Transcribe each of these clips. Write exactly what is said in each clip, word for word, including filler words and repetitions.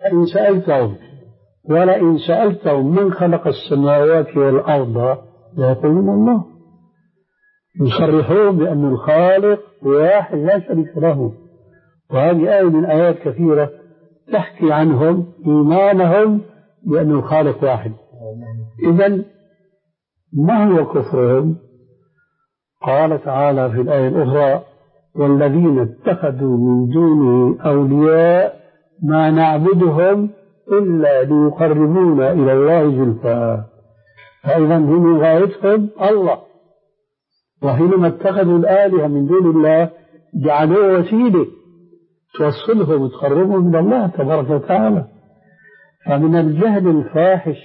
إن سألتهم ولئن سألتهم من خلق السماوات والأرض ليقولون الله. يصرحون بأن الخالق واحد لا شريك له. وهذه آية من آيات كثيرة تحكي عنهم إيمانهم بأن الخالق واحد. إذن ما هو كفرهم؟ قال تعالى في الآية الأخرى: والذين اتخذوا من دونه أولياء ما نعبدهم إلا ليقربونا إلى الله زلفى. فإذا هم غايتهم الله، وحينما اتخذوا الآلهة من دون الله جعلوه وسيلة توصلهم وتقربهم إلى الله تبارك وتعالى. فمن الجهل الفاحش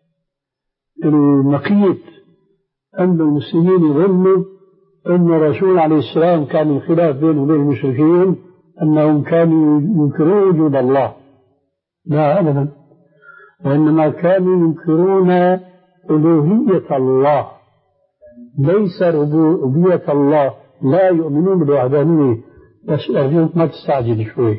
المقيت أن المسلمين يظنوا أن الرسول عليه السلام كان الخلاف بينه وبين المشركين أنهم كانوا ينكرون وجود الله. لا أبدا، وإنما كانوا ينكرون ألوهية الله، ليس ربوبية الله. لا يؤمنون بالوحدانية. بس أرجوك ما تستعجل شوي،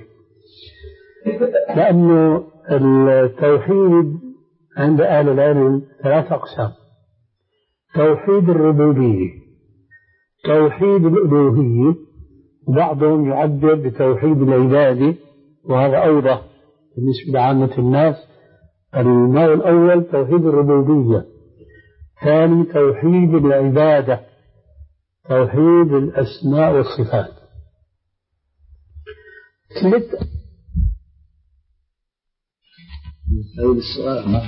لأنه التوحيد عند أهل العلم ثلاث أقسام: توحيد الربوبية، توحيد الألوهية، بعضهم يعبر بتوحيد العبادة، وهذا أوضح بالنسبة لعامة الناس. النوع الأول توحيد الربوبية، ثاني توحيد العبادة، توحيد الأسماء والصفات. ثالث هذا السؤال ما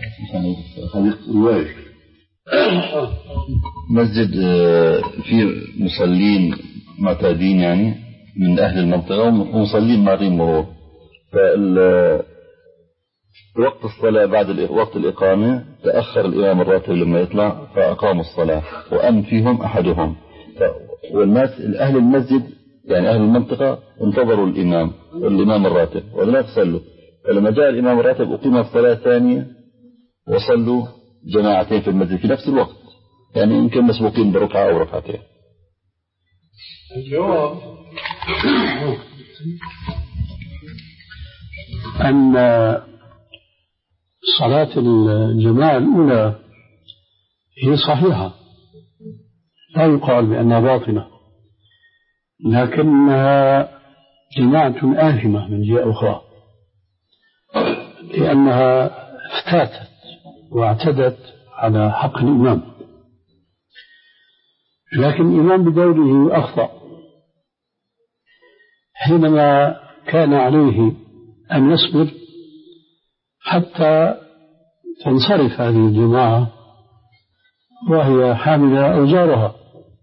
خليك مسجد فيه مصلين معتادين يعني من أهل المنطقة ومصلين مارين مرور، وقت الصلاة بعد وقت الإقامة تأخر الإمام الراتب لما يطلع فأقاموا الصلاة وأم فيهم أحدهم، والناس أهل المسجد يعني أهل المنطقة انتظروا الإمام الإمام الراتب ولا تصلوا، فلما جاء الإمام الراتب أقيمت الصلاة ثانية وصلوا جماعتين في المسجد في نفس الوقت، يعني يمكن مسبوقين بركعة أو ركعتين. الجواب أن صلاة الجماعة الأولى هي صحيحة، لا يقال بأنها باطلة، لكنها جماعة آثمة من جهة أخرى، لأنها افتاتت واعتدت على حق الإمام. لكن الإمام بدوره أخطأ حينما كان عليه أن يصبر حتى تنصرف هذه الجماعة وهي حاملة أوزارها،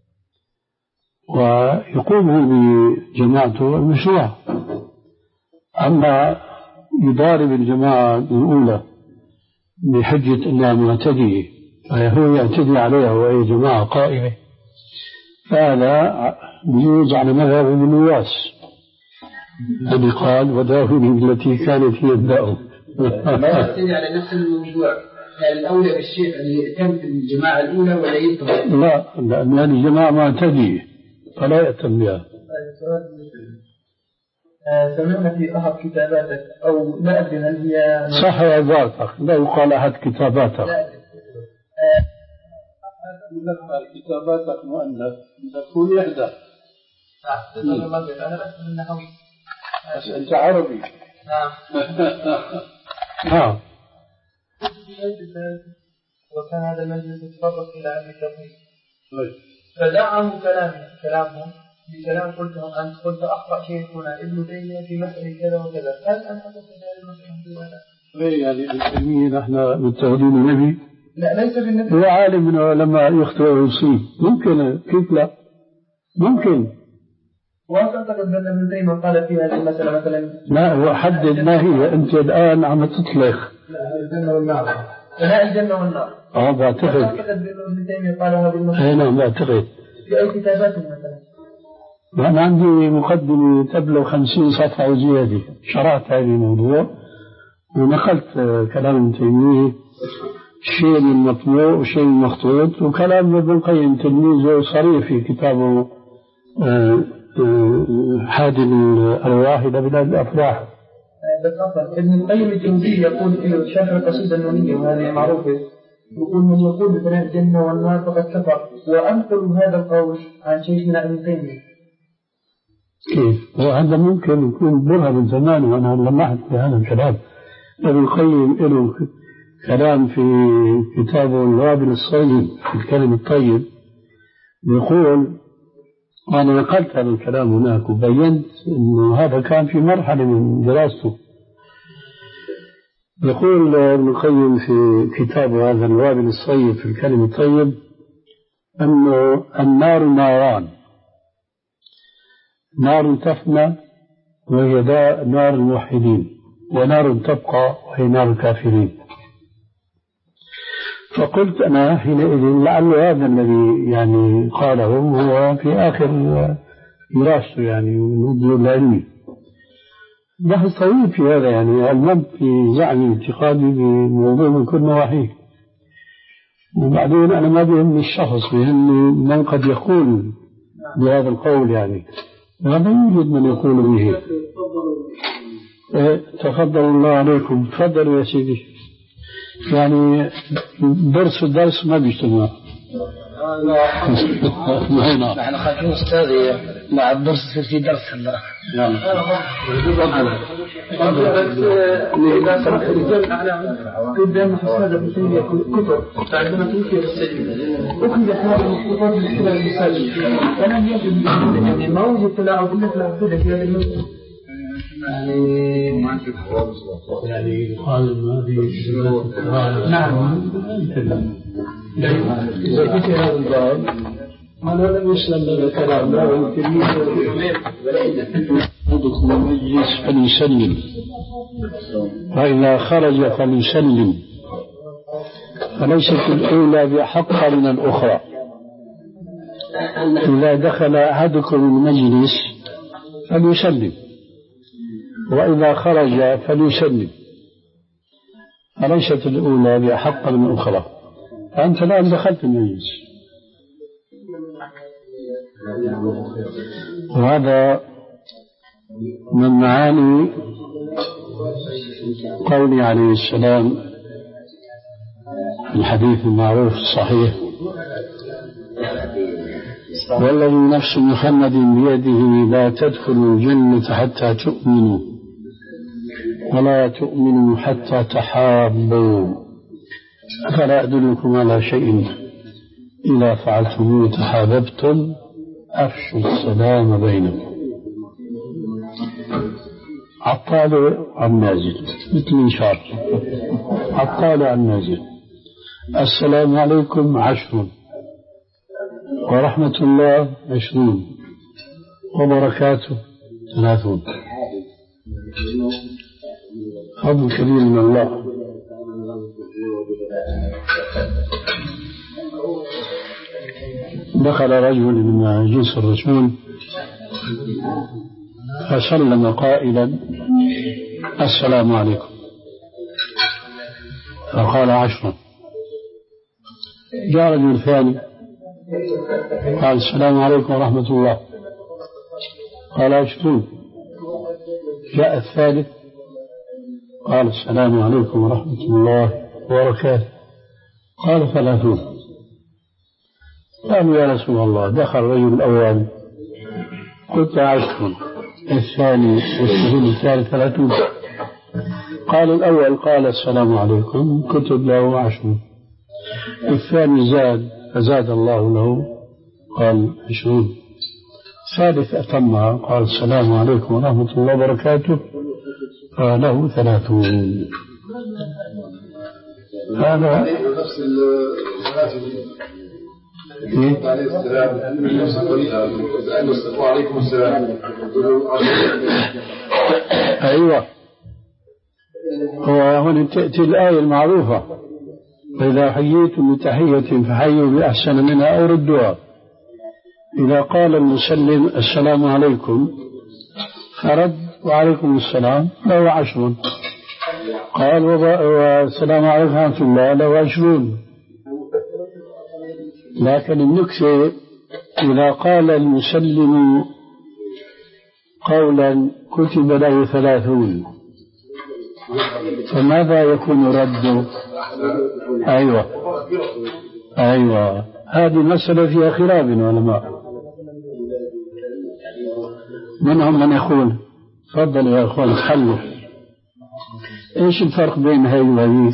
ويقوم بجماعته المشروع. أما يضارب الجماعة الأولى بحجة أنها معتدية فهو يعتدي عليها وهي جماعة قائمة، فهذا يجوز على مذهب ابن نواس الذي قال: وداهني بالتي كانت هي الداء. ما يعتدي على نفس الموضوع، هل الأولى بالشيء أن يأتم بالجماعة الأولى ولا يتم؟ لا، لأن هذه الجماعة معتدية فلا يأتم بها. سمعنا في أحد كتاباتك أو لا أدري هل هي صح عبارتك، لا يقال أحد كتاباتك، مذكر كتاباتك مؤنث تكون يحدى. أنا بس من نحوي. بس أنت عربي. نعم. نعم. وكان هذا المجلس يتطرق إلى علم التوحيد. فدعموا كلامي كلامهم بكلام قلته أنت قلت أخطأ شيخنا ابن تيمية في مسألة كذا وكذا، هل أنت قلت هذه المسألة؟ ليه يعني ابن تيمية نحن متهدين النبي؟ لا ليس بالنبي. هو عالم منه لما يخطئ ويصيب، ممكن كيف لا؟ ممكن. وأعتقد أن ابن تيمية قال في هذه المسألة مثلا. لا هو حدد ما هي، أنت الآن عم تطلق. لا الجنة والنار. لا الجنة والنار. اه بعتقد. أعتقد أن ابن تيمية قال هذه المسألة. أي نعم بعتقد. في أي كتابات مثلا؟ أنا عندي مقدمة تبلغ خمسين صفحة وزيادة، شرحت هذا الموضوع ونقلت كلام ابن تيمية، شيء من مطبوع وشيء من مخطوط، وكلام ابن القيم تلميذه صريح في كتابه حاد الأرواح إلى بلاد الأفراح. ابن القيم الجوزي يقول في شرح القصيدة النونية وهذه معروفة، يقول من يقول ببناء الجنة والنار فقد كفر، وأنقل هذا القول عن شيخنا ابن تيمية. كيف؟ وهذا ممكن يكون برهة من زمان، وأنا لمحت في هذا الكلام. ابن القيم له كلام في كتابه الوابل الصيب في الكلم الطيب، يقول، وأنا نقلت هذا الكلام هناك وبينت أنه هذا كان في مرحلة من دراسته. يقول ابن القيم في كتابه هذا الوابل الصيب في الكلم الطيب أنه النار ناران، نار تفنى وهي نار الموحدين، ونار تبقى وهي نار الكافرين. فقلت أنا حينئذ لعل هذا الذي يعني قاله هو في آخر دراسته يعني من العلمي. بحث طويل في هذا، يعني علمت في زعمي اعتقادي بموضوع من كل نواحيه. وبعدين أنا ما بيهمني الشخص، بيهمني من قد يقول بهذا القول، يعني وهذا يوجد من يقول به. إيه تفضل الله عليكم، تفضلوا يا سيدي. يعني درس الدرس ما بيجتمع. نحن خايفين أستاذي مع الدرس في درس هلا. إذا سمحت الرجال على قدام حساد ابن تيمية كتب عندما توفي السجن أخذ هذه الكتب من خلال المساجد، ولم يجد يعني ما وجد تلاعب إلا تلاعب في هذه المسجد. يعني يعني قال هذه نعم إذا كنت هذا الباب أنا لم يسلم لنا كلامنا ويمكن يدخل المجلس فليسلم، وإذا خرج فليسلم، فليست الأولى بأحق من الأخرى. إذا دخل أحدكم المجلس فليسلم، وإذا خرج فليسلم، فليست الأولى بأحق من الأخرى. فأنت الآن دخلت المجلس، وهذا من معاني قوله عليه السلام الحديث المعروف الصحيح: والذي نفس محمد بيده لا تدخلوا الجنة حتى تؤمنوا ولا تؤمنوا حتى تحابوا، أفلا أدلكم على شيء إذا فعلتموه تحاببتم أفشوا السلام بينكم. عطال عن نازل مثل إنشار، عطال عن نازل. السلام عليكم عشر، ورحمة الله عشرون، وبركاته ثلاثون. فضل كبير من الله. دخل رجل من جنس الرسول فسلم قائلا: السلام عليكم، فقال عشرا. جاء رجل ثاني قال: السلام عليكم ورحمة الله، قال عشرون. جاء الثالث قال: السلام عليكم ورحمة الله وبركاته، قال: ثلاثون. قالوا: يا رسول الله، دخل الرجل الأول قلت عشر، الثاني والشهود الثالث ثلاثون. قال الأول قال: السلام عليكم، كتب له عشر. الثاني زاد فزاد الله له، قال عشرون. الثالث أتمها قال: السلام عليكم ورحمة الله وبركاته، فله ثلاثون. هذا وعليكم السلام. أيوة، هو هنا تأتي الآية المعروفة: فإذا حييتم بتحية فحيوا بأحسن منها أو ردوها. إذا قال المسلم: السلام عليكم، فرد: وعليكم السلام، له عشر. قال: والسلام عليكم ورحمة الله، له عشرون. لكن النكتة إذا قال المسلم قولا كتب له ثلاثون، فماذا يكون رده؟ أيوة أيوة هذه مسألة فيها خلاف بين العلماء، منهم من يقول تفضل يا أخوان حلوا إيش الفرق بين هاي وهذيك؟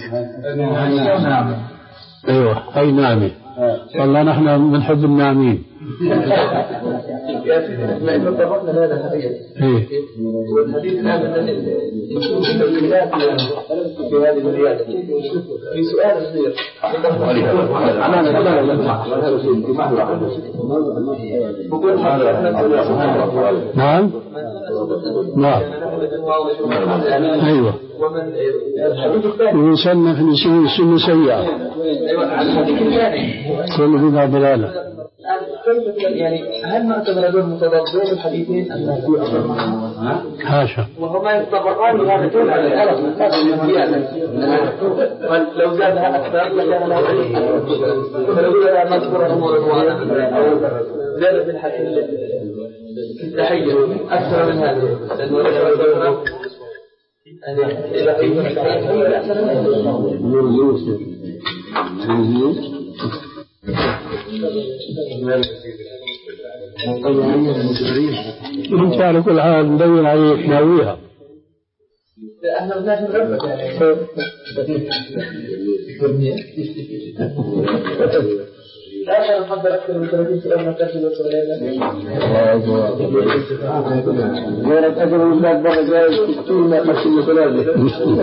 أيوة هاي نعمة، والله نحن بنحب الناعمين. يا سيدي ما إنه اتفقنا هذا الحديث. إيه. والحديث هذا الذي يكون في الولايات في هذه الولايات في سؤال صغير. نعم. نعم. أيوة. ويسمى في السنة سنة سيئة. كل بدعة ضلالة. يعني هل نعتبر هذول متضادين الحديثين أم لا؟ حاشا. وهما يتطابقان بهذا الدين على الألف من لو زادها أكثر لكان له عليه، فلو زاد مذكور أمور أو زاد في الحديث في التحية أكثر من هذا لأنه ذكر إذا انت على كل حال ندور عليك ناويها. احنا بدناش نغربك يعني لا نحضر اكثر من ثلاثين سؤال ما تاخذ غيرك اجل ولاد برا جاي ستين ما خمسين ثلاثة.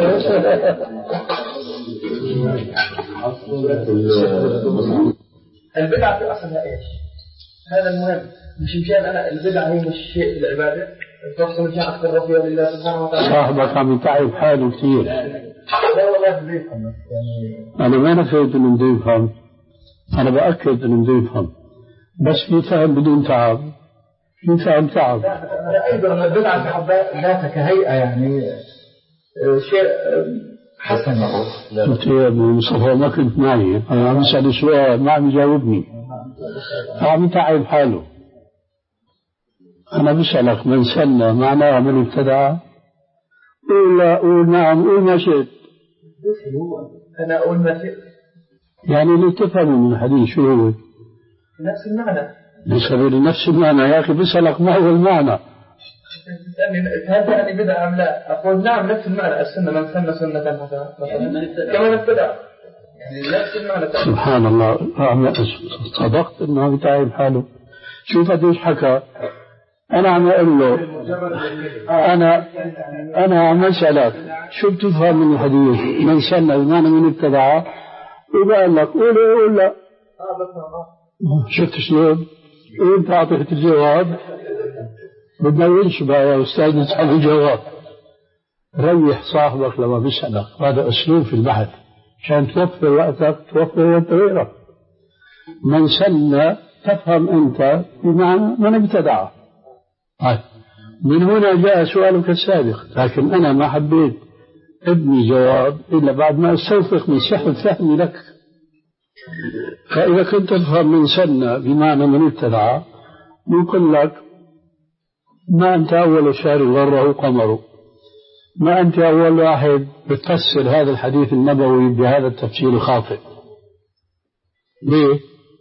البدعة في أصلها إيش؟ هذا المهم. مش مشان أنا البدعة هي مش شيء العبادة تحصل مشان أكثر رفيع لله سبحانه وتعالى. صاحبك عم يتعب حاله كثير. لا والله بده يفهم. أنا ما نفيت إنه بده يفهم، أنا بأكد إنه بده يفهم، بس في فهم بدون تعب، في فهم تعب. أيضا البدعة في حد ذاتها كهيئة يعني شيء حسن. قلت يا أبو مصطفى ما كنت معي، أنا عم أسأل سؤال ما عم يجاوبني، عم يتعب حاله. أنا بسألك من سن معناها من ابتدع؟ قول لا، قول نعم، قول ما شئت. أنا أقول ما شئت. يعني اللي تفهمه من الحديث شو هو؟ نفس المعنى. بسبب نفس المعنى يا أخي، بسألك ما هو المعنى؟ هذا يعني بدعة أم لا؟ أقول نعم نفس المعنى. السنة من سن سنة حسنة كمان ابتدع، يعني نفس المعنى. سبحان الله، صدقت إنه عم يتعب حاله. شوف قديش حكى. أنا عم أقول له أنا أنا عم أسألك شو بتفهم من الحديث؟ من سن بمعنى من ابتدع، وقال لك قول قول لا. شفت شلون؟ أنت أعطيت الجواب، بدنا ينشبه يا أستاذ نسحب الجواب. ريح صاحبك لما بيسألك، هذا أسلوب في البحث عشان توفر وقتك، توفر وقت غيرك. من سن تفهم أنت بمعنى من ابتدع. من هنا جاء سؤالك السابق، لكن أنا ما حبيت ابني جواب إلا بعد ما أستوثق من صحة فهمي لك. فإذا كنت تفهم من سن بمعنى من ابتدع، نقول لك ما أنت أول شهر غره قمره، ما أنت أول واحد بتفسر هذا الحديث النبوي بهذا التفسير الخاطئ. ليه؟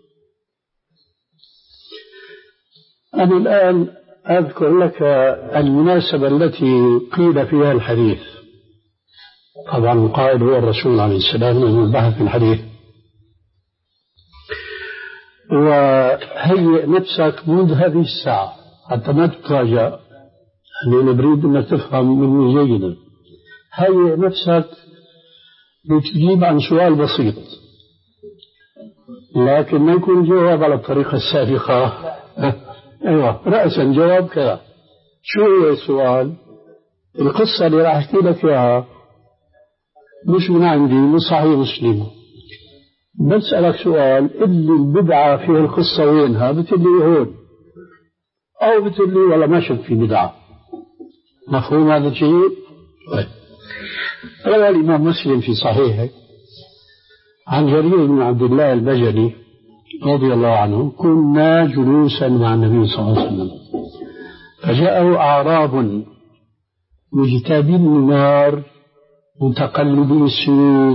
أنا الآن أذكر لك المناسبة التي قيل فيها الحديث. طبعا القائل هو الرسول عليه السلام من البحث في الحديث. وهيئ نفسك منذ هذه الساعة حتى ما تتراجع، لأن بريد أنك تفهم مني جيدا. هيئ نفسك لتجيب عن سؤال بسيط، لكن ما يكون جواب على الطريقة السابقة. أيوة رأسا جواب كذا. شو هو السؤال؟ القصة اللي راح أحكي لك إياها مش من عندي، من صحيح مسلم. بسألك سؤال، اللي البدعة في القصة وينها؟ بتقول لي هون، أو بتقول لي ولا ما شك في بدعة. مفهوم هذا الشيء؟ طيب. روى الإمام مسلم في صحيحه عن جرير بن عبد الله البجلي رضي الله عنه: كنا جلوسا مع النبي صلى الله عليه وسلم فجاءه أعراب مجتابين النار متقلبي السيوف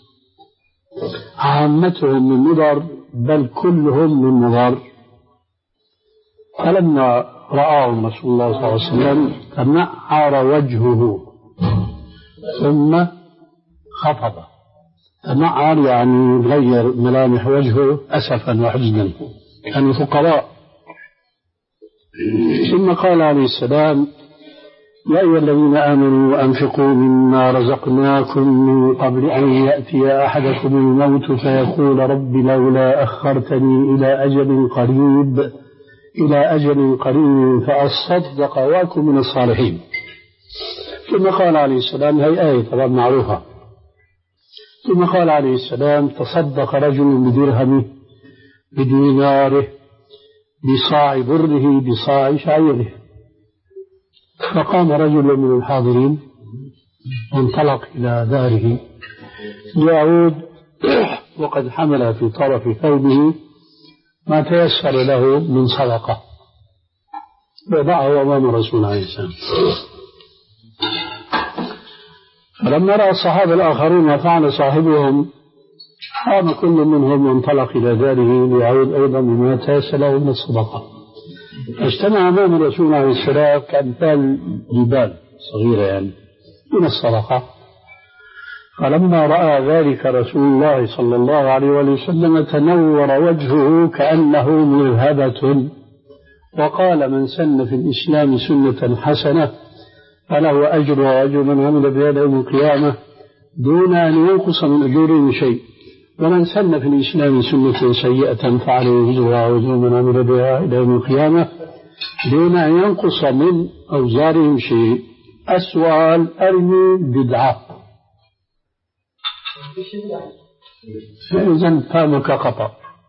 عامتهم من مضر بل كلهم من مضر. فلما رآهم رسول الله صلى الله عليه وسلم تنعر وجهه ثم خفض. تنعر يعني غير ملامح وجهه أسفا وحزنا، كانوا فقراء. ثم قال عليه السلام: يا أيها الذين آمنوا أنفقوا مما رزقناكم من قبل أن يأتي أحدكم الموت فيقول رب لولا أخرتني إلى أجل قريب إلى أجل قريب فأصدق وأكن من الصالحين. ثم قال عليه السلام، هي آية طبعا معروفة. ثم قال عليه السلام: تصدق رجل بدرهمه بديناره بصاع بره بصاع شعيره. فقام رجل من الحاضرين وانطلق إلى داره ليعود وقد حمل في طرف ثوبه ما تيسر له من صدقة، وضعه أمام رسول عليه السلام. فلما رأى الصحابة الآخرون ما فعل صاحبهم قام كل منهم وانطلق إلى داره ليعود أيضا بما تيسر له من الصدقة. فاجتمع أمام الرسول عليه السلام كأمثال جبال صغيرة يعني من الصدقة. فلما رأى ذلك رسول الله صلى الله عليه وسلم تنور وجهه كأنه مرهبة، وقال: من سن في الإسلام سنة حسنة فله أجر وأجر من عمل بها يوم القيامة دون أن ينقص من أجورهم شيء، ومن سن في الإسلام سنة سيئة فعليه وزرها وزر من عمل بها إلى يوم القيامة دون أن ينقص من أوزارهم شيء. السؤال: أرمي بدعة. فإذا فهمك خطأ،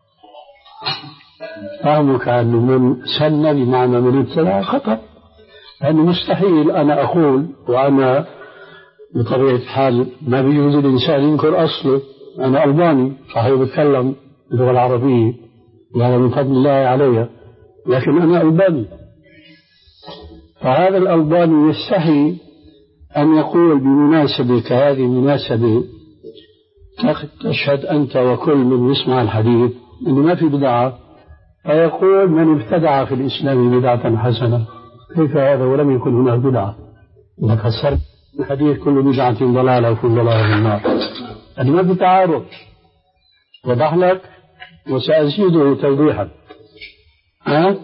فهمك أن من سن بمعنى من ابتدع خطأ، لأنه مستحيل أنا أقول وأنا بطبيعة الحال ما بيجوز الإنسان ينكر أصله. أنا ألباني صحيح بتكلم اللغة العربية وهذا من فضل الله علي، لكن أنا ألباني. فهذا الألباني يستحي أن يقول بمناسبة كهذه المناسبة تشهد أنت وكل من يسمع الحديث أنه ما في بدعة، فيقول: من ابتدع في الإسلام بدعة حسنة. كيف هذا ولم يكن هناك بدعة؟ إنك فسرت الحديث: كل بدعة ضلالة وكل ضلالة في النار. يعني ما في تعارض. وضح لك وسأزيده توضيحا. ها؟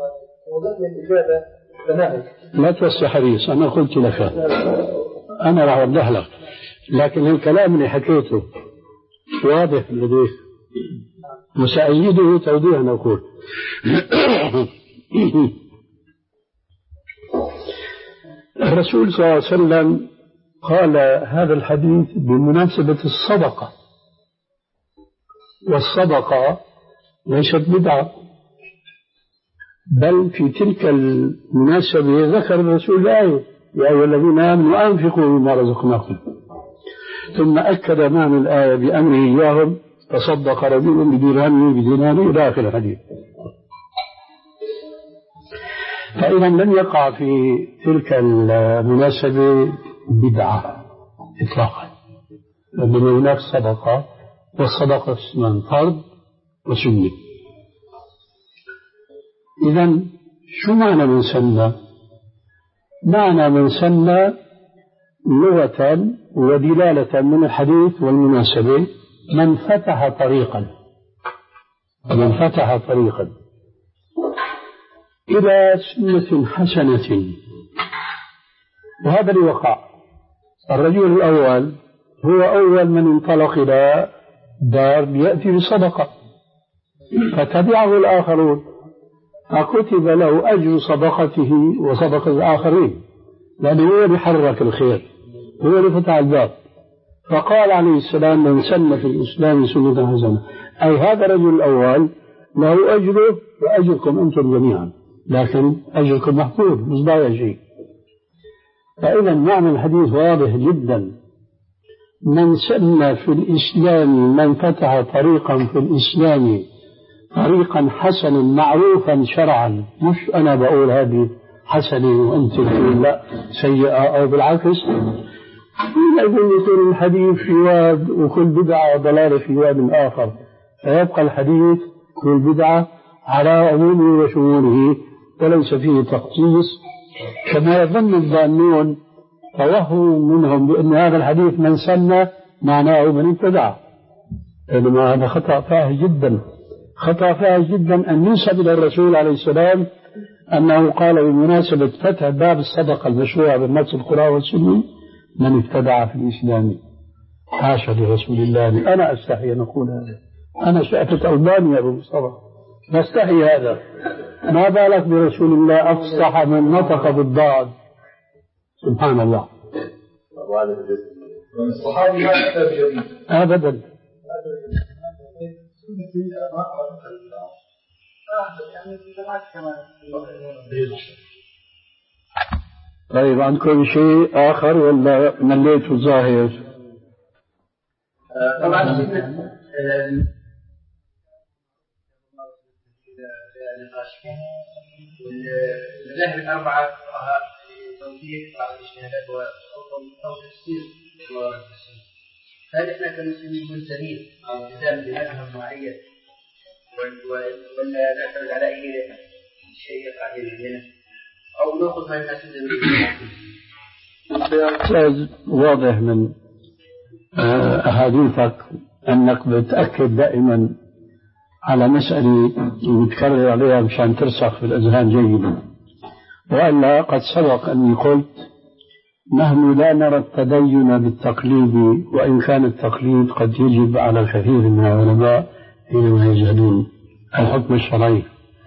لا توسع حديث، أنا قلت لك أنا راح أوضح لك، لكن الكلام اللي حكيته واضح لديك وسأزيده توضيحا. أقول الرسول صلى الله عليه وسلم قال هذا الحديث بمناسبة الصدقة، والصدقة ليست بدعة، بل في تلك المناسبة ذكر الرسول الآية: يا أيها الذين آمنوا أنفقوا مما رزقناكم. ثم أكد معنى الآية بأمره إياهم: تصدق رجل بدرهمه بديناره إلى آخر الحديث. فإذا لم يقع في تلك المناسبة بدعة إطلاقا، لأن هناك صدقة، والصدقة اسمان فرض وسنة. إذا شو معنى من سنة؟ معنى من سنة لغة ودلالة من الحديث والمناسبة: من فتح طريقا، من فتح طريقا إلى سنة حسنة. وهذا اللي وقع. الرجل الأول هو أول من انطلق إلى دار يأتي بصدقة، فتبعه الآخرون فكتب له أجر صدقته وصدقة الآخرين، لأنه هو اللي حرك الخير، هو اللي فتح الباب. فقال عليه السلام: من سن في الإسلام سنة حسنة، أي هذا الرجل الأول له أجره وأجركم أنتم جميعا، لكن أجركم محفوظ مش ضايع شيء. فإذا معنى الحديث واضح جدا: من سن في الإسلام، من فتح طريقا في الإسلام طريقا حسنا معروفا شرعا، مش أنا بقول هذه حسنة وأنت تقول لا سيئة أو بالعكس، يقول يصير الحديث في واد وكل بدعة وضلالة في واد آخر، فيبقى الحديث كل بدعة على عمومه وشموله وليس فيه تخصيص، كما يظن الظانون توهم منهم بأن هذا الحديث من سن معناه من ابتدع، إنما هذا خطأ فاحش جدا، خطأ فاحش جدا أن ينسب إلى الرسول عليه السلام أنه قال بمناسبة فتح باب الصدقة المشروع بالنص القرآن والسنة من ابتدع في الإسلام. حاشا لرسول الله، أنا أستحي أن أقول هذا، أنا شأفة ألباني يا أبو مصطفى، نستحي هذا، ما بالك برسول الله أفصح من نطق بالضاد، سبحان الله. الصحابي ما كتاب جديد أبدا. طيب عندكم شيء آخر ولا مليت الظاهر؟ طبعا والمذاهب الأربعة فقهاء توثيق بعض الاجتهادات أو تفسير هل احنا كمسلمين ملزمين بالالتزام بمذهب معين ولا نعتمد على أي شيء يقع بيننا أو نأخذ ما يناسب أستاذ واضح من أحاديثك أنك بتأكد دائما على مسألة وتكرر عليها مشان ترسخ في الأذهان جيدا، وإلا قد سبق أني قلت نحن لا نرى التدين بالتقليد، وإن كان التقليد قد يجب على الكثير من العلماء حينما يجهلون الحكم الشرعي.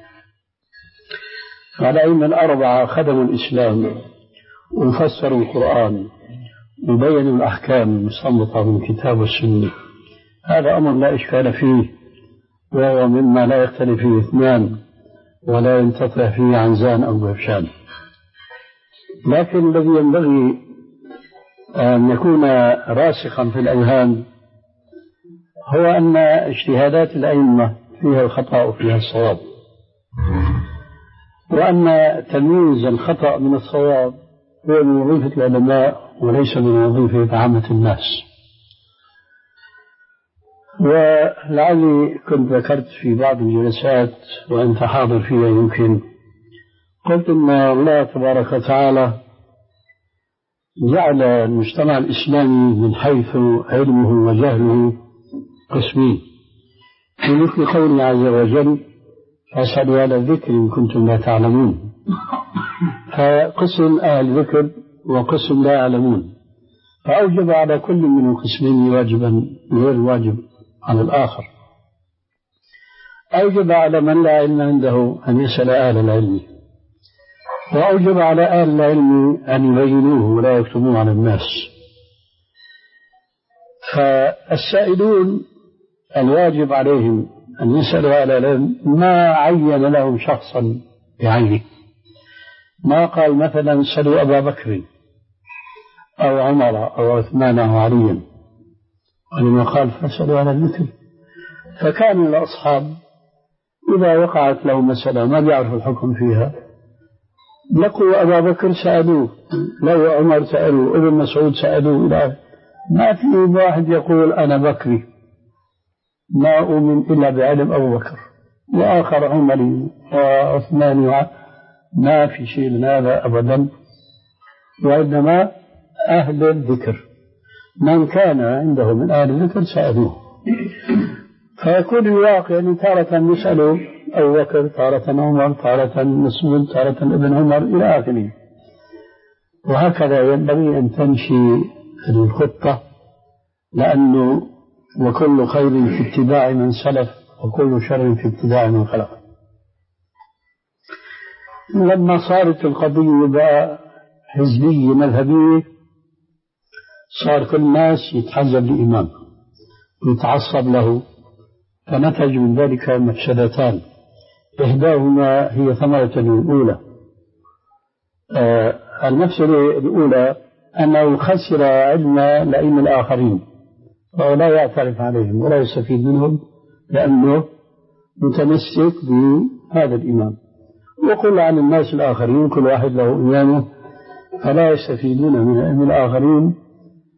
فالأئمة الأربعة خدموا الإسلام وفسروا القرآن وبينوا الأحكام المستنبطة من الكتاب والسنة، هذا أمر لا إشكال فيه، وهو مما لا يختلف فيه اثنان ولا ينتطع فيه عنزان أو بفشان. لكن الذي ينبغي أن يكون راسخا في الأذهان هو أن اجتهادات الأئمة فيها الخطأ وفيها الصواب، وأن تمييز الخطأ من الصواب هو من وظيفة العلماء وليس من وظيفة عامة الناس. ولعلي كنت ذكرت في بعض الجلسات وأنت حاضر فيها يمكن، قلت أن الله تبارك وتعالى جعل المجتمع الإسلامي من حيث علمه وجهله قسمين، في مثل قوله عز وجل فاسألوا أهل الذكر إن كنتم لا تعلمون، فقسم أهل الذكر وقسم لا يعلمون، فأوجب على كل من القسمين واجبا غير واجب على الآخر. أوجب على من لا علم عنده أن يسأل أهل العلم، وأوجب على أهل العلم أن يبينوه ولا يكتموه على الناس. فالسائلون الواجب عليهم أن يسألوا أهل العلم، ما عين لهم شخصا بعينه، ما قال مثلا سألوا أبا بكر أو عمر أو عثمان أو عليا، ولما قال فسألوا أهل الذكر. فكان الأصحاب إذا وقعت لهم مسألة ما بيعرفوا الحكم فيها لقوا أبا بكر سألوه، لو عمر سألوه، ابن مسعود سألوه، إلى ما في واحد يقول أنا بكري ما أؤمن إلا بعلم أبو بكر، وآخر عمري وعثمان، ما في شيء من هذا أبدا، وإنما أهل الذكر من كان عنده من أهل الذكر سألوه. فيكون الواقع أن تارة نسأله أبو بكر، تارة عمر، تارة مسعود، تارة ابن عمر إلى آخره. وهكذا ينبغي أن تمشي الخطة، لأنه وكل خير في اتباع من سلف وكل شر في اتباع من خلف. لما صارت القضية بقى حزبية مذهبية صار كل الناس يتحزب لإمام ويتعصب له، فنتج من ذلك مفسدتان، إحداهما هي ثمرة الأولى. آه المفسدة الأولى أنه خسر علم الأئمة الآخرين ولا يعترف عليهم ولا يستفيد منهم، لأنه متمسك بهذا الإمام، وقل عن الناس الآخرين كل واحد له إمامه، فلا يستفيدون من الأئمة الآخرين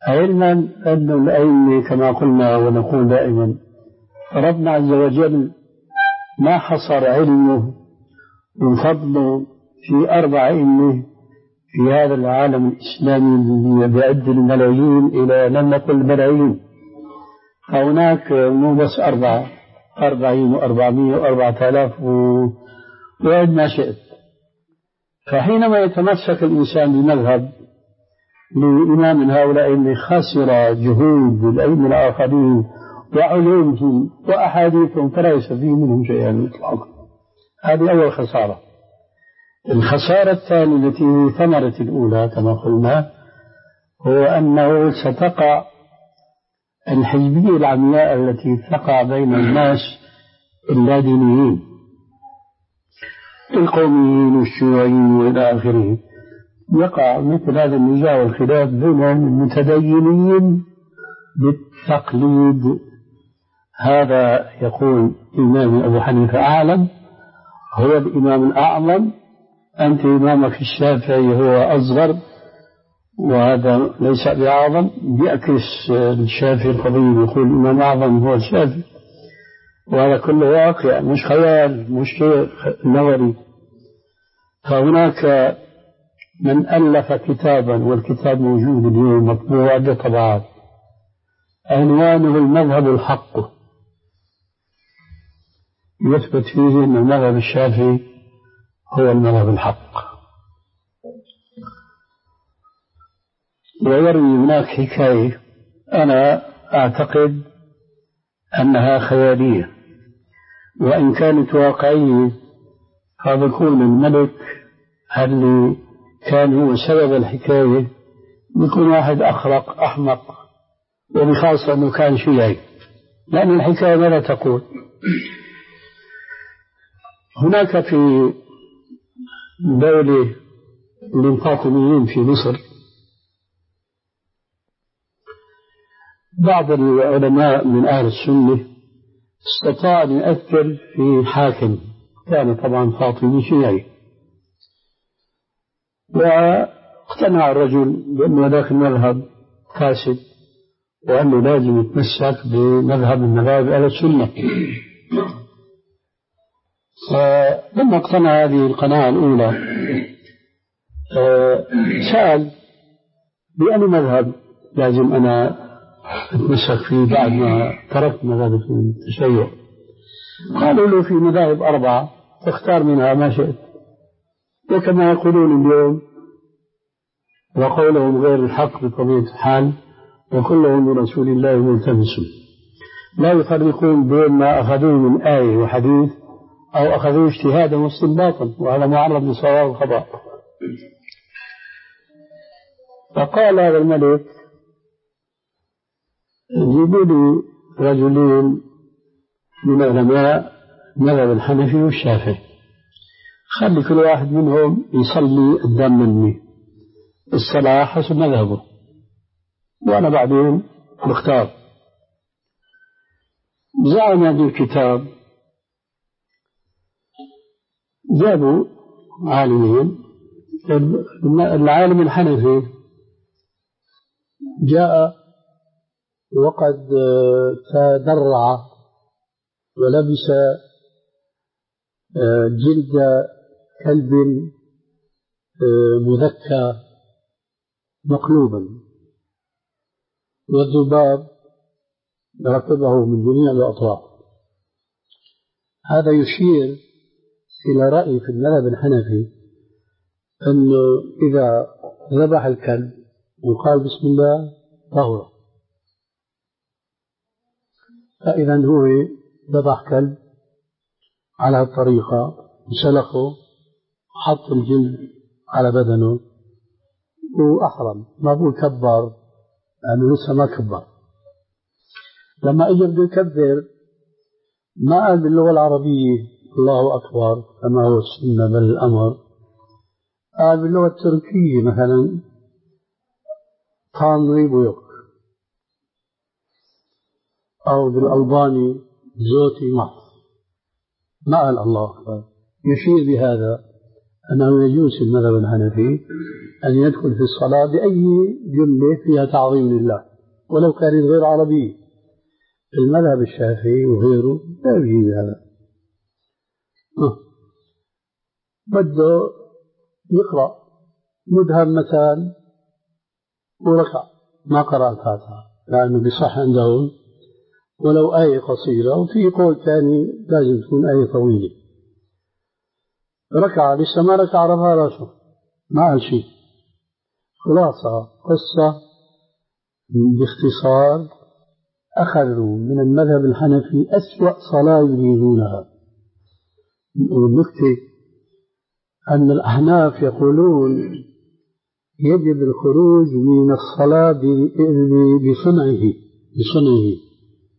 علما أن الأئمة كما قلنا ونقول دائما ربنا عز وجل ما حصر علمه وفضله في أربع أئمة في هذا العالم الإسلامي الذي بيعد الملايين إلى لم نقل ملايين. هناك مو بس أربعة أربعين وأربعمائة وأربعة آلاف وعد ما شئت. فحينما يتمسك الإنسان بمذهب لإمام من هؤلاء اللي خسر جهود الأئمة الآخرين وعلومهم وأحاديثهم فلا يستفيد منهم شيئا إطلاقا. هذه أول خسارة. الخسارة الثانية التي هي ثمرة الأولى كما قلنا هو أنه ستقع الحزبية العمياء التي تقع بين الناس اللادينيين القوميين والشيوعيين وإلى آخره. يقع مثل هذا النزاع والخلاف بين المتدينين بالتقليد. هذا يقول الإمام أبو حنيفة أعلم هو الإمام الأعظم، أنت إمامك الشافعي هو أصغر وهذا ليس بأعظم. بيعكس الشافعي القديم يقول الإمام الأعظم هو الشافعي، وهذا كله واقع مش خيال مش شيء نظري. فهناك من ألف كتابا والكتاب موجود اليوم مطبوع عدة طبعات عنوانه المذهب الحق، يثبت فيه أن المذهب الشافعي هو المذهب الحق. ويروي هناك حكاية أنا أعتقد أنها خيالية وإن كانت واقعية، فبكون الملك اللي كان هو سبب الحكاية بيكون واحد أخرق أحمق، وبخاصة أنه كان شيعي، لأن الحكاية ماذا تقول؟ هناك في دولة للفاطميين في مصر بعض العلماء من أهل السنة استطاع أن يؤثر في حاكم كان طبعا فاطمي شيعي، واقتنع الرجل بأن ذاك المذهب فاسد وأنه لازم يتمسك بمذهب المذاهب أهل السنة. فلما اقتنع هذه القناعة الأولى سأل بأي مذهب لازم أنا أتمسك فيه بعد ما تركت مذهب التشيع. قالوا له في مذاهب أربعة تختار منها ما شئت، وكما يقولون اليوم وقولهم غير الحق بطبيعة الحال وكلهم من رسول الله ملتمس، لا يفرقون بين ما أخذوه من آية وحديث أو أخذوه اجتهادا واستنباطا، وهذا معرض لصواب وخطأ. فقال هذا الملك جيبوا لي رجلين من علماء مذهب الحنفي والشافعي، خلي كل واحد منهم يصلي قدام مني الصلاة حسب مذهبه وأنا بعدين بختار. زعم هذا الكتاب جابوا عالمين. العالم الحنفي جاء وقد تدرع ولبس جلد كلب مذكى مقلوبا، والذباب ركبه من جميع الأطراف. هذا يشير إلى رأي في المذهب الحنفي أنه إذا ذبح الكلب وقال بسم الله طهر، فإذا هو ذبح كلب على الطريقة وسلخه وحط الجلد على بدنه وأحرم، ما بقول كبر لأنه لسه ما كبر. لما أجى بده يكبر ما قال باللغة العربية الله أكبر كما هو السنة بل الأمر، قال باللغة التركية مثلا تانري بويوك، أو بالألباني زوتي محض، ما قال الله أكبر. يشير بهذا أنه يجوز في المذهب الحنفي أن يدخل في الصلاة بأي جملة فيها تعظيم لله ولو كانت غير عربية. في المذهب الشافعي وغيره لا يجوز هذا. أه. بده يقرأ مدهم مثلا وركع ما قرأ الفاتحة لأنه بصح عندهم ولو آية قصيرة، وفي قول ثاني لازم تكون آية طويلة. ركع لسه ما ركع رفع راسه ما قال شيء. خلاصة قصة باختصار أخذوا من المذهب الحنفي أسوأ صلاة يريدونها. والنكتة أن الأحناف يقولون يجب الخروج من الصلاة بصنعه بصنعه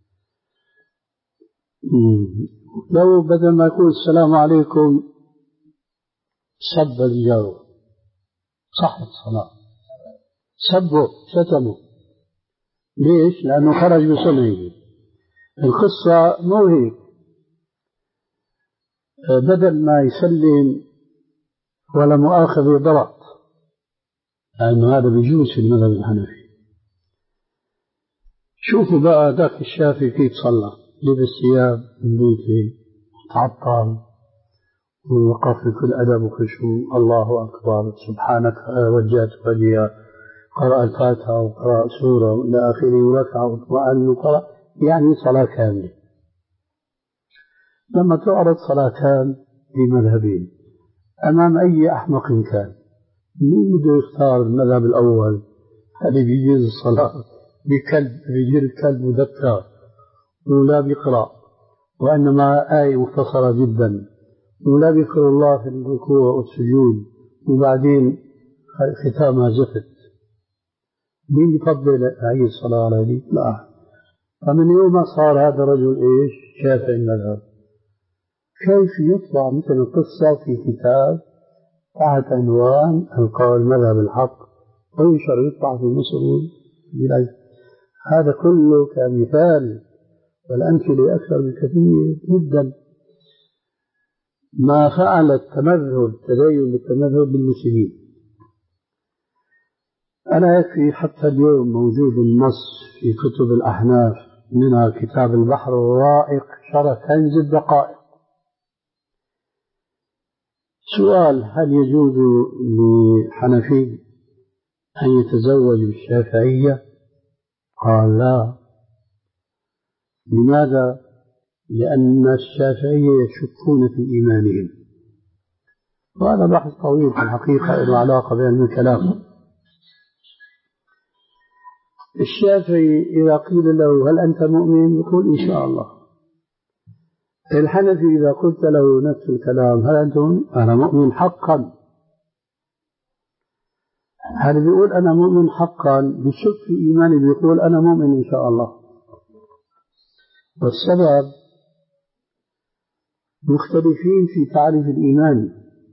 لو بدل ما يقول السلام عليكم سب الجو صح الصلاة، سبه شتمه. ليش؟ لأنه خرج بصنعه. القصة مو هيك، بدل ما يسلم ولا مؤاخذة ضرط، لأنه هذا بيجوز في المذهب الحنفي. شوفوا بقى ذاك الشافعي كيف صلى، لبس ثياب نظيفة تعطل ووقف بكل أدب وخشوع، الله أكبر سبحانك وجهت وجهي، قرأ الفاتحة وقرأ سورة إلى آخره وركع واطمأن وقرأ، يعني صلاة كاملة. لما تعرض صلاتان بمذهبين أمام أي أحمق كان، مين بده يختار المذهب الأول؟ هذا بيجيز الصلاة بكلب بيجير الكلب مذكر ولا بيقرأ وإنما آية مختصرة جدا ولا بيذكر الله في الركوع والسجود وبعدين ختامها زفت. مين يفضل هذه الصلاة على هذه؟ لا. فمن يوم ما صار هذا الرجل إيش؟ شافعي المذهب. كيف يطلع مثل القصة في كتاب تحت عنوان القول مذهب الحق وينشر يطلع في مصر بلاد؟ هذا كله كمثال، والأمثلة أكثر بكثير جدا. ما فعل التمذهب التدين بالتمذهب بالمسلمين. أنا يكفي حتى اليوم موجود النص في كتب الأحناف، منها كتاب البحر الرائق شرح كنز الدقائق. سؤال: هل يجوز لحنفي أن يتزوج بالشافعية؟ قال لا. لماذا؟ لأن الشافعية يشكون في إيمانهم، وهذا بحث طويل في الحقيقة له علاقة بعلم الكلام. الشافعي إذا قيل له هل أنت مؤمن؟ يقول إن شاء الله. الحنفي إذا قلت له نفس الكلام هل أنت مؤمن؟ أنا مؤمن حقا. هل بيقول أنا مؤمن حقا بشك في إيماني بيقول أنا مؤمن إن شاء الله. والسبب مختلفين في تعريف الإيمان.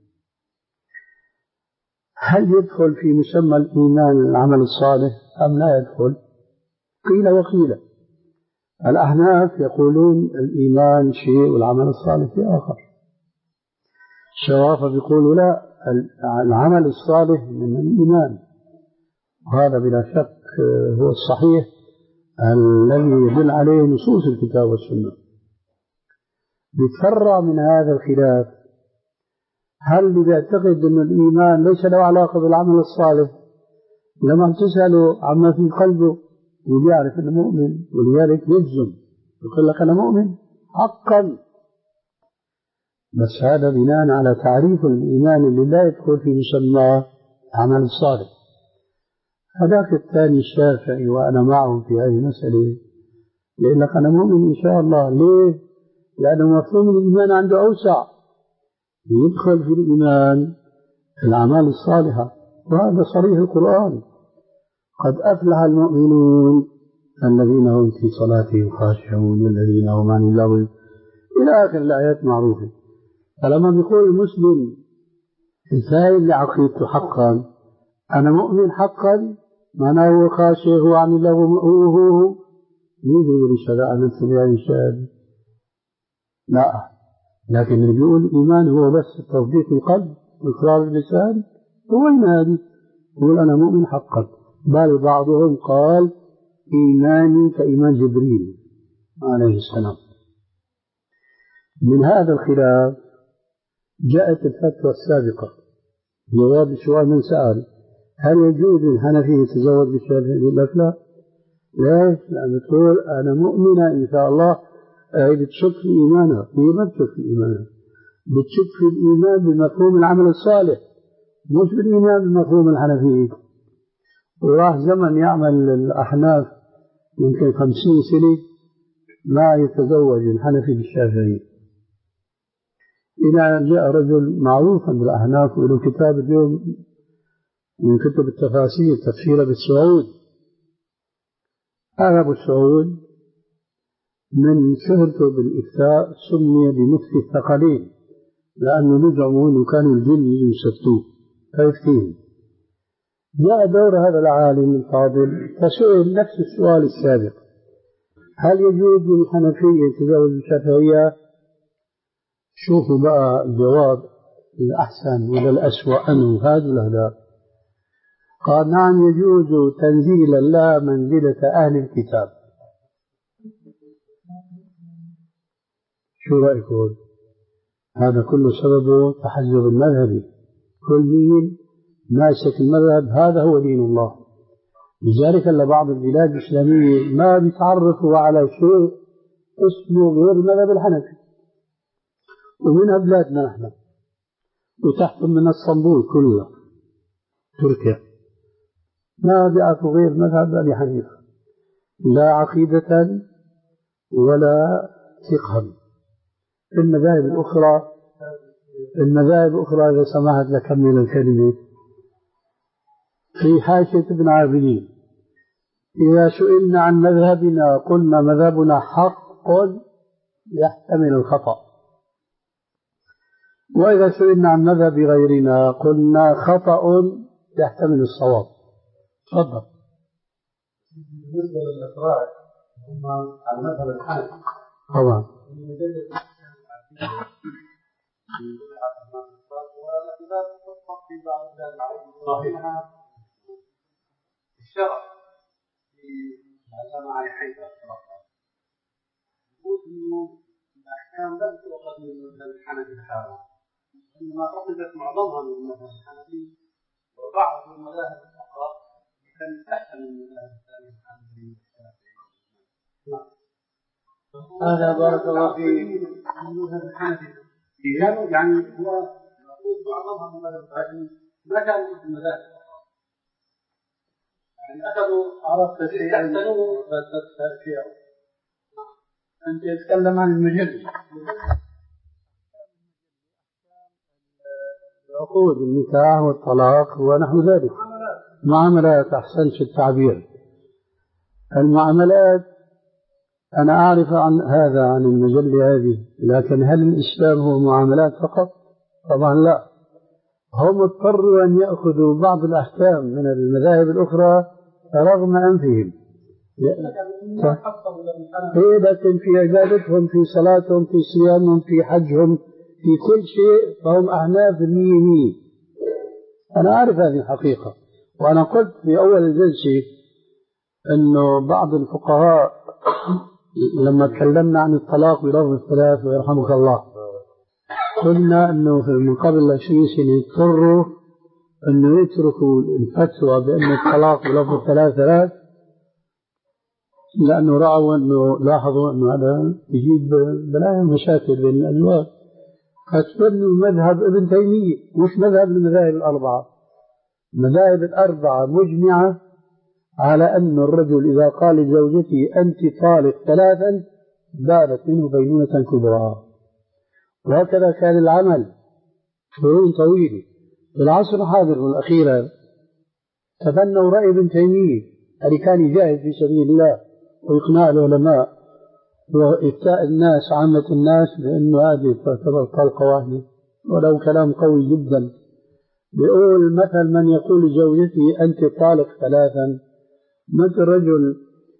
هل يدخل في مسمى الإيمان العمل الصالح أم لا يدخل؟ قيل وقيل. الأحناف يقولون الإيمان شيء والعمل الصالح شيء آخر. الشوافع يقولوا لا، العمل الصالح من الإيمان، وهذا بلا شك هو الصحيح الذي يدل عليه نصوص الكتاب والسنة. يتفرع من هذا الخلاف هل اللي يعتقد أن الإيمان ليس له علاقة بالعمل الصالح لما تسأله عما في قلبه ويعرف أنه مؤمن، ولذلك يجزم يقول لك أنا مؤمن حقا، بس هذا بناء على تعريف الإيمان اللي لا يدخل في مسمى عمل الصالح. هذاك الثاني الشافعي وأنا معه في هذه المسألة يقول لك أنا مؤمن إن شاء الله. ليه؟ لأنه مفهوم الإيمان عنده أوسع، يدخل في الإيمان الأعمال الصالحة، وهذا صريح القرآن: قد أفلح المؤمنون الذين هم في صلاتهم خاشعون والذين هم عن اللغو إلى آخر الآيات معروفة. فلما بيقول المسلم الفاعل لعقيدته حقا أنا مؤمن حقا، معناه هو خاشع هو عن اللغو هو هو يوجد رشادة أن نتبع رشاد. لا، لكن اللي بيقول الإيمان هو بس تصديق القلب إقرار اللسان هو ينادي يقول أنا مؤمن حقا، بل بعضهم قال إيماني كإيمان جبريل عليه السلام. من هذا الخلاف جاءت الفتوى السابقة جواب السؤال من سأل هل يجوز للحنفي يتزوج بالشافعي؟ يقول لك لا. ليش؟ لأن تقول أنا مؤمنة إن شاء الله. هي بتشك في إيمانها، هي ما بتشك في إيمانها، بتشك في الإيمان بمفهوم العمل الصالح مش بالإيمان بمفهوم الحنفي. وراح زمن يعمل الأحناف يمكن خمسين سنة ما يتزوج الحنفي بالشافعي، إلى جاء رجل معروفا بالأحناف وله كتاب اليوم من كتب التفاسير تفسير أبي السعود. هذا أبو السعود من شهرته بالإفتاء سمي بمفتي الثقلين، لأنه نزعموا أنه كانوا الجن يسفتوه فيفتيهم. جاء دور هذا العالم الفاضل فسئل نفس السؤال السابق هل يجوز للحنفية يتزوج بالشافعية؟ شوفوا بقى الجواب الأحسن ولا الأسوأ أنه هذا ولا لا. قال نعم يجوز تنزيلا لا منزلة أهل الكتاب. شو رأيكم؟ هذا كله سببه تحزب المذهبي، كل مين ماسك المذهب هذا هو دين الله. لذلك أن بعض البلاد الإسلامية ما بيتعرفوا على شيء اسمه غير المذهب الحنفي، ومنها بلادنا نحن وتحكم من اسطنبول كلها تركيا ما بيعرفوا غير مذهب أبي حنيفة، لا عقيدة ولا فقها. المذاهب الأخرى المذاهب الأخرى إذا سمحت لكمل الكلمة في حاشية ابن عابدين إذا سئلنا عن مذهبنا قلنا مذهبنا حق يحتمل الخطأ، وإذا سئلنا عن مذهب غيرنا قلنا خطأ يحتمل الصواب. تفضل. بالنسبة للإقرار هم على المذهب الحنفي طبعا الشرع في سماع حيث يقول انه الاحكام لم تؤخذ من المذهب الحنفي الحالي، انما اخذت معظمها من المذهب الحنفي وبعض المذاهب الاخرى كانت احسن من المذهب الثاني الحنفي. هذا بارك الله فيك. المذهب الحنفي يعني هو يقول معظمها من المذهب الثاني ما كان مثل المذاهب الاخرى، يعني اخذوا عرفت الشيء يحسنوا فتشيعوا. أنت تتكلم عن المجلد العقود النكاح والطلاق ونحو ذلك، معاملات. أحسنت التعبير. المعاملات أنا أعرف عن هذا عن المجلة هذه، لكن هل الإسلام هو معاملات فقط؟ طبعا لا، هم اضطروا أن يأخذوا بعض الأحكام من المذاهب الأخرى رغم أنفهم. إيه لكن في عبادتهم، في صلاتهم، في صيامهم، في حجهم، في كل شيء فهم أحناف المية مية. أنا أعرف هذه الحقيقة، وأنا قلت في أول الجلسة أنه بعض الفقهاء لما تكلمنا عن الطلاق بلفظ الثلاث ويرحمك الله قلنا أنه من قبل عشرين سنة اضطروا أنه يتركوا الفتوى بأن الطلاق بلفظ الثلاث ثلاث، لأنه رأوا أنه لاحظوا أنه هذا يجيب بلايا مشاكل بين الأزواج، فاستبنوا مذهب ابن تيمية مش مذهب المذاهب الأربعة. المذاهب الأربعة مجمعة على أن الرجل إذا قال لزوجته أنت طالق ثلاثا بانت منه بينونة كبرى، وهكذا كان العمل قرون طويلة. في العصر الحاضر والأخير تبنوا رأي ابن تيمية اللي كان يجاهد في سبيل الله وإقناع العلماء وإفتاء الناس عامة الناس بأنه هذه تعتبر طلقة واحدة، ولو كلام قوي جدا. بيقول مثل من يقول لزوجته أنت طالق ثلاثا، مثل رجل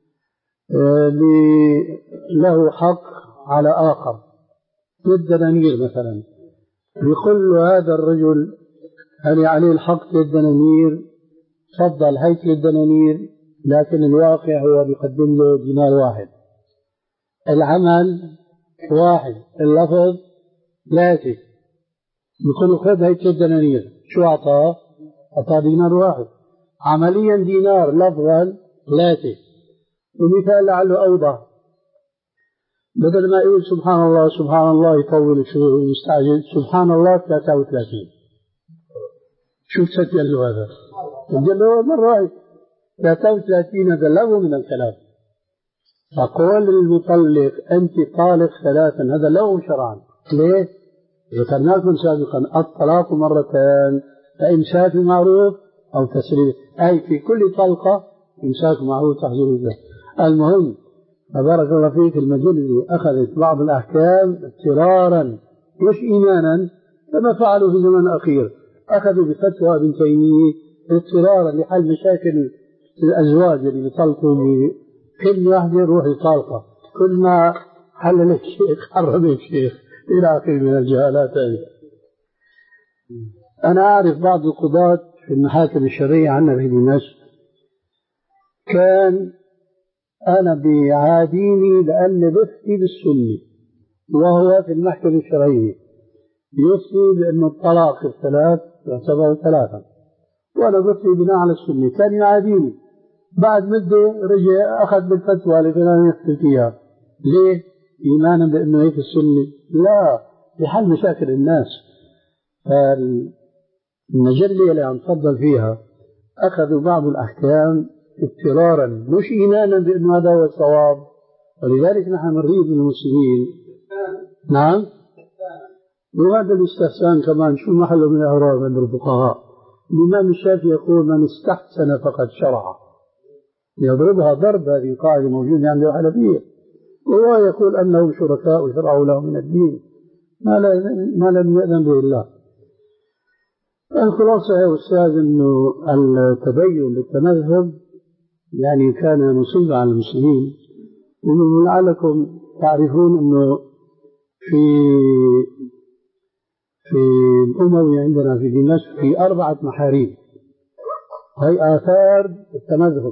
له حق على آخر ضد دنانير مثلا، يقول له هذا الرجل هل عليه الحق للدنانير؟ فضل هيك للدنانير، لكن الواقع هو بيقدم له دينار واحد. العمل واحد، اللفظ ثلاثة. بيقول له خذ هيك الدنانير، شو أعطاه؟ أعطاه دينار واحد. عمليا دينار، لفظا ثلاثة. ومثال لعله أوضح، بدل ما يقول سبحان الله سبحان الله يطول شو مستعجل، سبحان الله ثلاثة وثلاثين. شو تسجل له هذا؟ تسجل له مرة ثلاثة وثلاثين، هذا لغو من الكلام. فقول للمطلق أنت طالق ثلاثا، هذا لغو شرعا. ليه؟ ذكرنا لكم سابقا الطلاق مرتان، فإمساك بمعروف أو تسريح، أي في كل طلقة إمساك معروف تحذير الزنا. المهم بارك الله فيك، المجلة أخذت بعض الأحكام اضطرارا مش إيمانا كما فعلوا في زمن الأخير، أخذوا بفتوى ابن تيمية اضطرارا لحل مشاكل الأزواج اللي بيطلقوا كل واحدة يروح يطالقها، كل ما حل لك شيخ حرم لك شيخ إلى آخره من الجهالات هذه. أنا أعرف بعض القضاة في المحاكم الشرعية عندنا في دمشق، كان أنا بيعاديني لأن بفتي بالسنة، وهو في المحكمة الشرعية يفتي بأن الطلاق الثلاث يعتبر ثلاثا، وأنا بفتي بناء على السنة. كان يعاديني، بعد مدة رجع أخذ بالفتوى اللي كنا نحكي فيها. ليه؟ إيمانا بأنه هيك السنة؟ لا، لحل مشاكل الناس. فالمجلة اللي عم تفضل فيها أخذوا بعض الأحكام اضطرارا مش إيمانا بأنه هذا هو الصواب، ولذلك نحن نريد من المسلمين. نعم، وهذا الاستحسان كمان شو محله من الأعراب عند الفقهاء. الإمام الشافعي يقول من استحسن فقد شرع، يضربها ضرب، هذه قاعدة موجودة عند الحنفية. وهو يقول أنهم شركاء وشرعوا له من الدين ما, ما لم يأذن به الله. الخلاصة يا أستاذ أنه التبين بالتمذهب يعني كان مصيبة على المسلمين. ولعلكم تعرفون أنه في في الأموي عندنا في دمشق في أربعة محاريب، هي آثار التمذهب.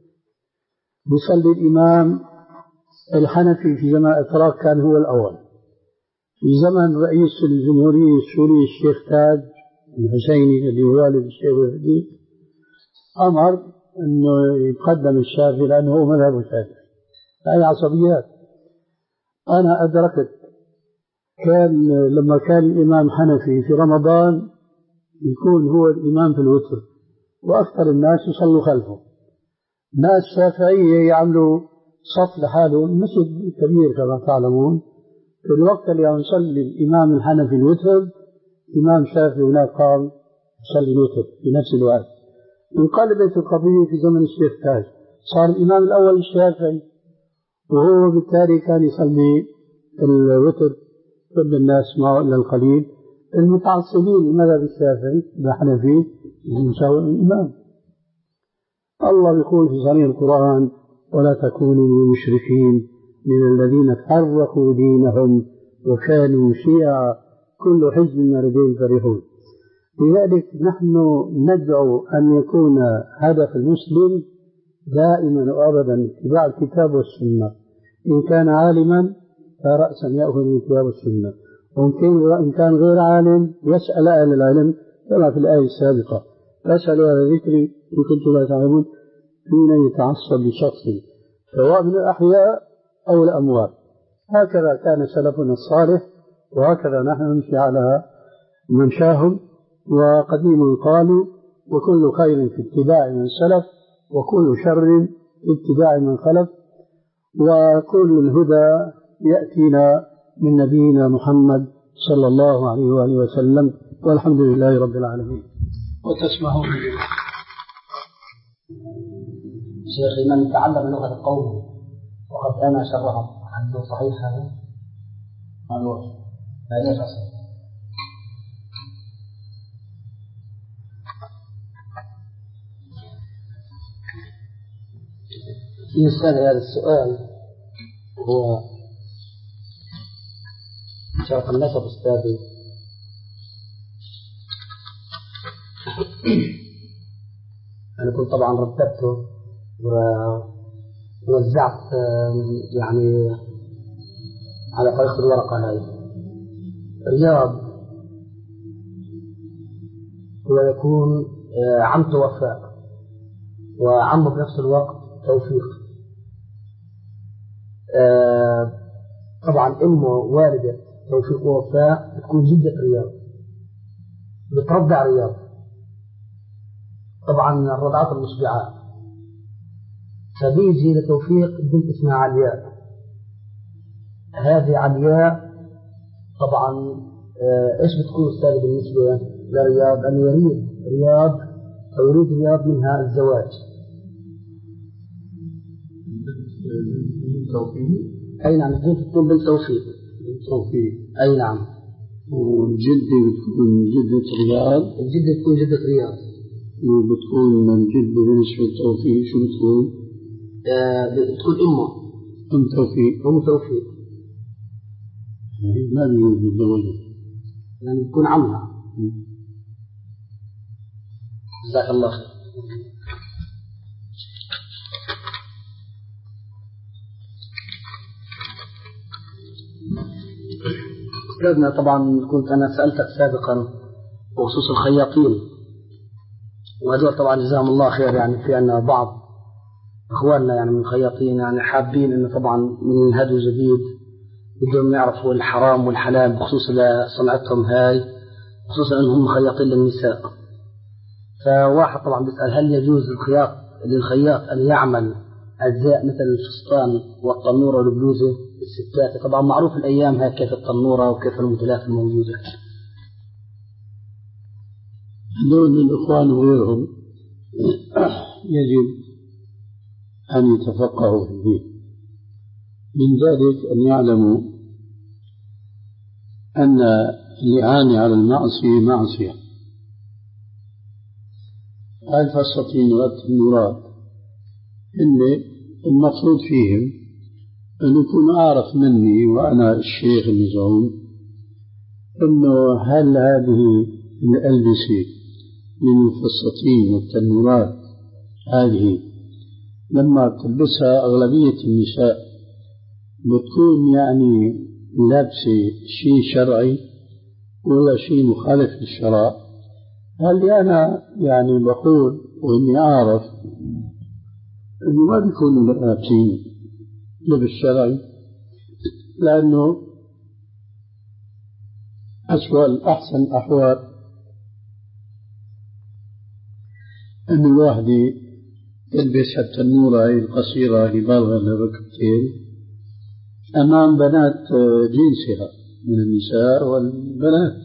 بيصلي الإمام الحنفي في زمن الإطراق كان هو الأول. في زمن رئيس الجمهورية السوري الشيخ تاج الحسيني اللي هو والد الشيخ الوفدي أمر أنه يتقدم الشافعي لأنه هو مذهب الشافعي. هاي عصبيات. أنا أدركت كان لما كان الإمام حنفي في رمضان يكون هو الإمام في الوتر، وأكثر الناس يصلوا خلفه. ناس شافعية يعملوا صف لحاله، مسجد كبير كما تعلمون. في الوقت اللي يصلي الإمام الحنفي الوتر، إمام شافعي هناك قام يصلي الوتر في نفس الوقت. انقلبت القضية في زمن الشيخ تاج، صار الإمام الأول الشافعي، وهو بالتالي كان يصلي الوتر كل الناس معه إلا القليل. المتعصبين للمذهب الشافعي الحنفي يساوي الإمام. الله يقول في صحيح القرآن ولا تكونوا من المشركين من الذين فرقوا دينهم وكانوا شيعا كل حزب بما لديهم فرحون. لذلك نحن ندعو أن يكون هدف المسلم دائما وأبدا اتباع الكتاب والسنة. إن كان عالما فرأسا يأخذ من الكتاب والسنة، وإن كان غير عالم يسأل أهل العلم كما في الآية السابقة فاسألوا أهل الذكر إن كنتم لا تعلمون حين يتعصب لشخص سواء من الأحياء أو الأموات. هكذا كان سلفنا الصالح، وهكذا نحن نمشي على منشاهم. وقديما قالوا وكل خير في اتباع من سلف وكل شر في اتباع من خلف، وكل الهدى يأتينا من نبينا محمد صلى الله عليه وآله وسلم، والحمد لله رب العالمين. وتسمعون شيخ من تعلم لغة القوم وقد أنا شرهم، هل صحيح هذا؟ معلوم لا ليش أصلا؟ يسأل هذا السؤال هو شرح النسب أستاذي. أنا كنت طبعا رتبته ووزعت يعني على طريقة الورقة هاي. رياض هو يكون عم توفاء وعم بنفس الوقت توفيق. طبعا أمه والدة توفيق ووفاء بتكون جدة رياض، بترضع رياض طبعا من الرضعات المشبعات. فبيجي لتوفيق بنت اسمها علياء. هذه علياء طبعا ايش بتكون استاذ بالنسبة لرياض؟ أن يريد رياض أو يريد رياض منها الزواج. توفيق. أي نعم تكون بنت توفيق. توفيق. أي نعم. وجدة بتكون جدة رياض. الجدة بتكون جدة رياض. وبتكون الجدة بالنسبة للتوفيق شو بتكون؟ آه بتكون أمه. أم توفيق. أم توفيق. ما بيوجد الزواج. يعني بتكون عمها. جزاك الله خير. أستاذنا طبعا كنت أنا سألتك سابقا بخصوص الخياطين، وهذول طبعا جزاهم الله خير، يعني في أن بعض إخواننا يعني من الخياطين يعني حابين إنه طبعا من الهدي الجديد بدهم يعرفوا الحرام والحلال بخصوص صنعتهم هاي، خصوصا أنهم خياطين للنساء. فواحد طبعا بيسأل هل يجوز للخياط للخياط أن يعمل أجزاء مثل الفستان والتنورة والبلوزة الستات؟ طبعا معروف الأيام هاي كيف التنورة وكيف الموديلات الموجودة. هذول الإخوان وغيرهم يجب أن يتفقهوا فيه. من ذلك أن يعلموا أن الإعانة على المعصية معصية. هاي الفساتين والتنورات إن المفروض فيهم أن يكون أعرف مني وأنا الشيخ المزعوم أنه هل هذه الألبسة من الفساتين والتنورات هذه لما تلبسها أغلبية النساء بتكون يعني لابسة شيء شرعي ولا شيء مخالف للشرع؟ هل أنا يعني بقول وإني أعرف إنه ما بيكونوا لابسين لبس شرعي، لأنه أسوأ الأحسن الأحوال إنه الواحدة تلبس حتى النورة القصيرة اللي بالغة للركبتين أمام بنات جنسها من النساء والبنات.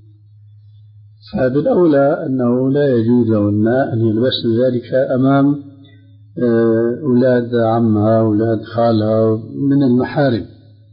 فبالأولى أنه لا يجوز لهن أن يلبسن ذلك أمام أولاد عمها أولاد خالها من المحارم.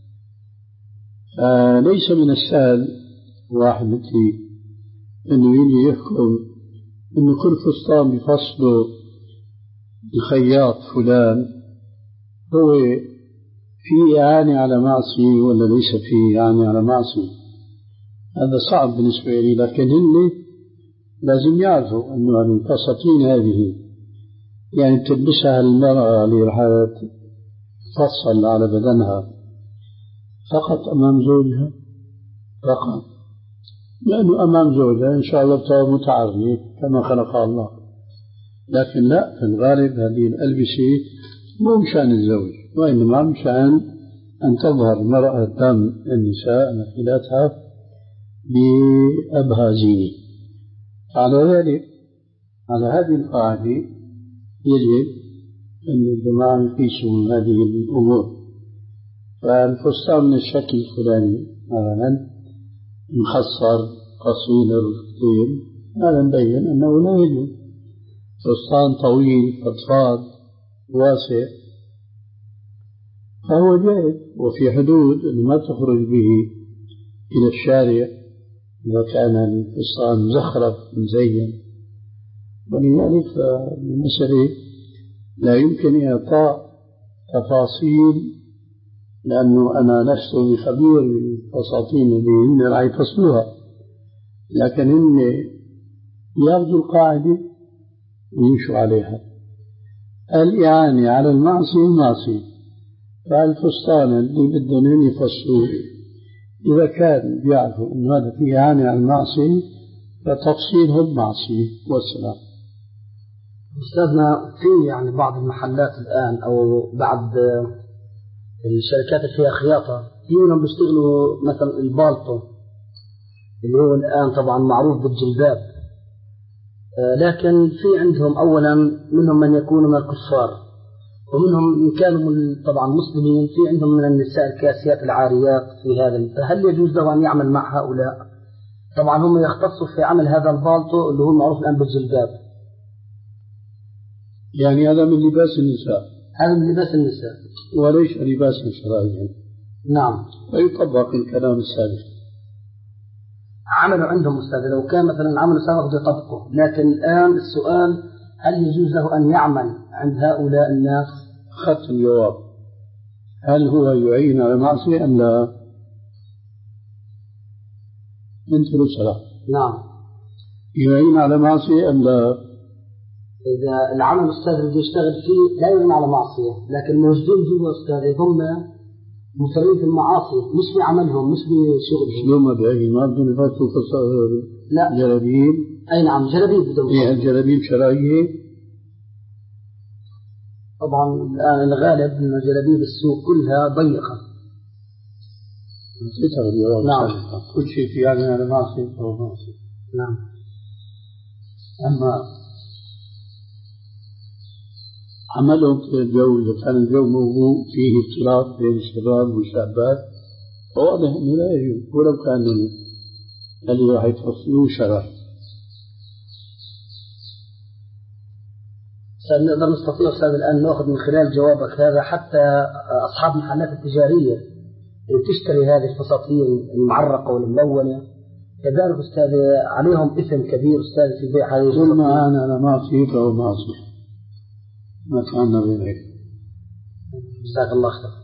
فليس من السهل واحد مثلي أنه يجي يحكم أنه كل فستان بفصله الخياط فلان هو في إعانة على معصية ولا ليس في إعانة على معصية. هذا صعب بالنسبة لي، لكن هن لازم يعرفوا أنه الفساتين هذه يعني تلبسها المرأة اللي راح تفصل على بدنها فقط أمام زوجها فقط، لأنه أمام زوجها إن شاء الله بتبقى متعرية كما خلق الله، لكن لا، في الغالب هذه الألبسة مو مشان الزوج وإنما مشان أن تظهر المرأة قدام النساء نافلاتها بأبهى زينة. على ذلك على هذه القاعدة يجب أن الجماعة يقيسوا من هذه الأمور. فالفستان من الشكل الفلاني مثلا مخصر قصير الركبتين هذا مبين أنه لا يجوز. فستان طويل فضفاض واسع فهو جائز وفي حدود أنه ما تخرج به إلى الشارع إذا كان الفستان مزخرف مزين. ولذلك فالمسألة لا يمكن إعطاء تفاصيل لأنه أنا لست بخبير بالفساتين اللي هن راح يفصلوها، لكن هن ياخذوا القاعدة ويمشوا عليها. الإعانة على المعصية معصية، فالفستان اللي بدهم يفصلوه إذا كان بيعرفوا أن هذا فيه إعانة على المعصية فتفصيلهم معصية والسلام. أستاذنا في يعني بعض المحلات الآن أو بعض الشركات اللي فيها خياطة فيهم بيشتغلوا مثلا البالطو اللي هو الآن طبعا معروف بالجلباب، لكن في عندهم أولا منهم من يكونوا من الكفار ومنهم من كانوا طبعا مسلمين، في عندهم من النساء الكاسيات العاريات في هذا، فهل يجوز له أن يعمل مع هؤلاء؟ طبعا هم يختصوا في عمل هذا البالطو اللي هو معروف الآن بالجلباب. يعني هذا من لباس النساء، هذا من لباس النساء وليس لباس شرعيا. نعم، فيطبق الكلام السابق. عملوا عندهم أستاذ، لو كان مثلا عملوا سابق يطبقه، لكن الآن السؤال هل يجوز له أن يعمل عند هؤلاء الناس؟ أخذت الجواب. هل هو يعين على معصية أم لا؟ انت رسالة. نعم. يعين على معصية أم لا؟ إذا العمل أستاذ اللي يشتغل فيه لا يعين على معصية، لكن موجودين جوا أستاذ هم مصرين في المعاصي، مش بعملهم مش بشغلهم. شلون ما بعين؟ ما بدهم يفاتوا لا جلابيب؟ أي نعم جلابيب بدهم. إيه الجلابيب شرعية؟ طبعا الآن الغالب أن جلابيب السوق كلها ضيقة. نعم. كل شيء في هذا على معصية أو معصية. نعم. أما عملهم في الجو، إذا كان الجو موضوع فيه اختلاط بين الشباب والشابات فواضح أنه لا يجوز، ولو كان اللي راح يتفصلوه شرع. نقدر نستطيع أستاذ الآن نأخذ من خلال جوابك هذا حتى أصحاب المحلات التجارية اللي تشتري هذه الفساتين المعرقة والملونة كذلك أستاذ عليهم إثم كبير أستاذ في بيع هذه الفساتين. كل ما أنا على معصية أو معصية ما كان غير هيك. جزاك الله خير.